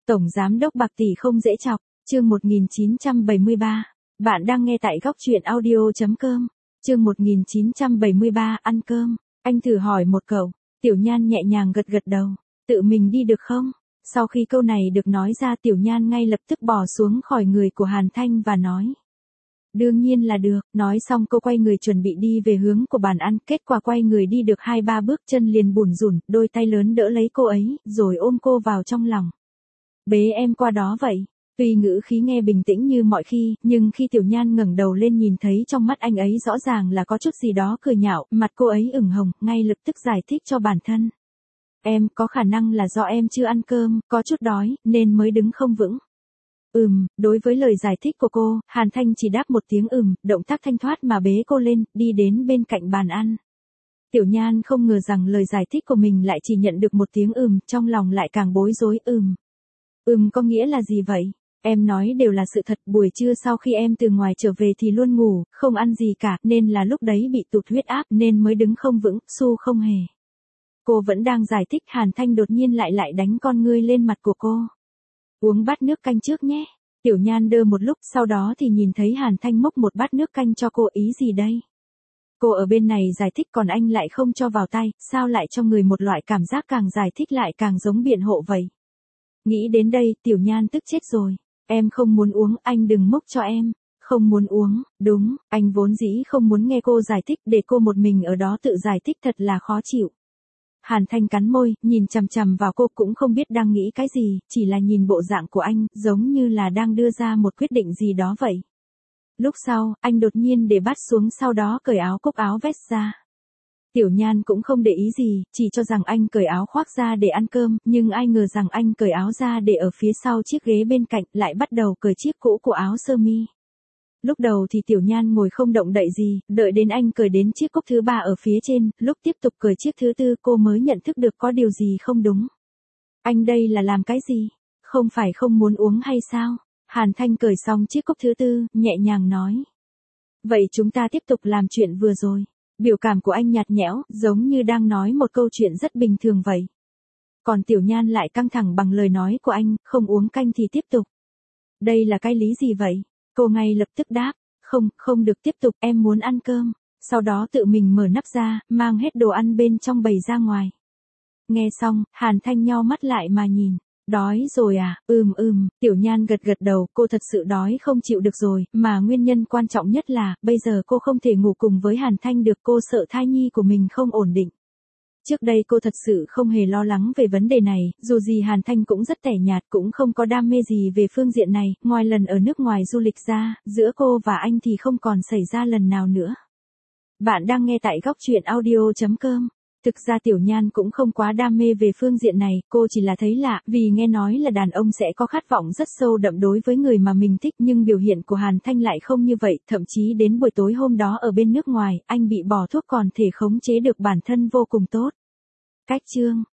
Tổng giám đốc Bạc Tỷ không dễ chọc, chương 1973. Bạn đang nghe tại góc truyện audio.com. Chương 1973 ăn cơm. Anh thử hỏi một câu. Tiểu Nhan nhẹ nhàng gật gật đầu. Tự mình đi được không? Sau khi câu này được nói ra, Tiểu Nhan ngay lập tức bò xuống khỏi người của Hàn Thanh và nói. Đương nhiên là được. Nói xong cô quay người chuẩn bị đi về hướng của bàn ăn. Kết quả quay người đi được 2-3 bước chân liền bủn rủn, đôi tay lớn đỡ lấy cô ấy, rồi ôm cô vào trong lòng. Bế em qua đó vậy. Tuy ngữ khí nghe bình tĩnh như mọi khi, nhưng khi Tiểu Nhan ngẩng đầu lên nhìn thấy trong mắt anh ấy rõ ràng là có chút gì đó cười nhạo, mặt cô ấy ửng hồng, ngay lập tức giải thích cho bản thân. Em, có khả năng là do em chưa ăn cơm, có chút đói, nên mới đứng không vững. Đối với lời giải thích của cô, Hàn Thanh chỉ đáp một tiếng động tác thanh thoát mà bế cô lên, đi đến bên cạnh bàn ăn. Tiểu Nhan không ngờ rằng lời giải thích của mình lại chỉ nhận được một tiếng trong lòng lại càng bối rối. Có nghĩa là gì vậy? Em nói đều là sự thật, buổi trưa sau khi em từ ngoài trở về thì luôn ngủ, không ăn gì cả, nên là lúc đấy bị tụt huyết áp nên mới đứng không vững, su không hề. Cô vẫn đang giải thích, Hàn Thanh đột nhiên lại đánh con ngươi lên mặt của cô. Uống bát nước canh trước nhé. Tiểu Nhan đơ một lúc, sau đó thì nhìn thấy Hàn Thanh múc một bát nước canh cho cô, ý gì đây? Cô ở bên này giải thích còn anh lại không cho vào tay, sao lại cho người một loại cảm giác càng giải thích lại càng giống biện hộ vậy? Nghĩ đến đây, Tiểu Nhan tức chết rồi. Em không muốn uống, anh đừng múc cho em. Không muốn uống, đúng, anh vốn dĩ không muốn nghe cô giải thích, để cô một mình ở đó tự giải thích thật là khó chịu. Hàn Thanh cắn môi, nhìn chằm chằm vào cô, cũng không biết đang nghĩ cái gì, chỉ là nhìn bộ dạng của anh, giống như là đang đưa ra một quyết định gì đó vậy. Lúc sau, anh đột nhiên để bát xuống, sau đó cởi áo cúc áo vest ra. Tiểu Nhan cũng không để ý gì, chỉ cho rằng anh cởi áo khoác ra để ăn cơm, nhưng ai ngờ rằng anh cởi áo ra để ở phía sau chiếc ghế bên cạnh, lại bắt đầu cởi chiếc cũ của áo sơ mi. Lúc đầu thì Tiểu Nhan ngồi không động đậy gì, đợi đến anh cởi đến chiếc cúc thứ 3 ở phía trên, lúc tiếp tục cởi chiếc thứ 4 cô mới nhận thức được có điều gì không đúng. Anh đây là làm cái gì? Không phải không muốn uống hay sao? Hàn Thanh cởi xong chiếc cúc thứ 4, nhẹ nhàng nói. Vậy chúng ta tiếp tục làm chuyện vừa rồi. Biểu cảm của anh nhạt nhẽo, giống như đang nói một câu chuyện rất bình thường vậy. Còn Tiểu Nhan lại căng thẳng bằng lời nói của anh, không uống canh thì tiếp tục. Đây là cái lý gì vậy? Cô ngay lập tức đáp, không được tiếp tục, em muốn ăn cơm. Sau đó tự mình mở nắp ra, mang hết đồ ăn bên trong bày ra ngoài. Nghe xong, Hàn Thanh nheo mắt lại mà nhìn. Đói rồi à? Tiểu Nhan gật gật đầu, cô thật sự đói không chịu được rồi, mà nguyên nhân quan trọng nhất là, bây giờ cô không thể ngủ cùng với Hàn Thanh được, cô sợ thai nhi của mình không ổn định. Trước đây cô thật sự không hề lo lắng về vấn đề này, dù gì Hàn Thanh cũng rất tẻ nhạt, cũng không có đam mê gì về phương diện này, ngoài lần ở nước ngoài du lịch ra, giữa cô và anh thì không còn xảy ra lần nào nữa. Bạn đang nghe tại góc truyện audio.com. Thực ra Tiểu Nhan cũng không quá đam mê về phương diện này, cô chỉ là thấy lạ, vì nghe nói là đàn ông sẽ có khát vọng rất sâu đậm đối với người mà mình thích, nhưng biểu hiện của Hàn Thanh lại không như vậy, thậm chí đến buổi tối hôm đó ở bên nước ngoài, anh bị bỏ thuốc còn thể khống chế được bản thân vô cùng tốt. Cách chương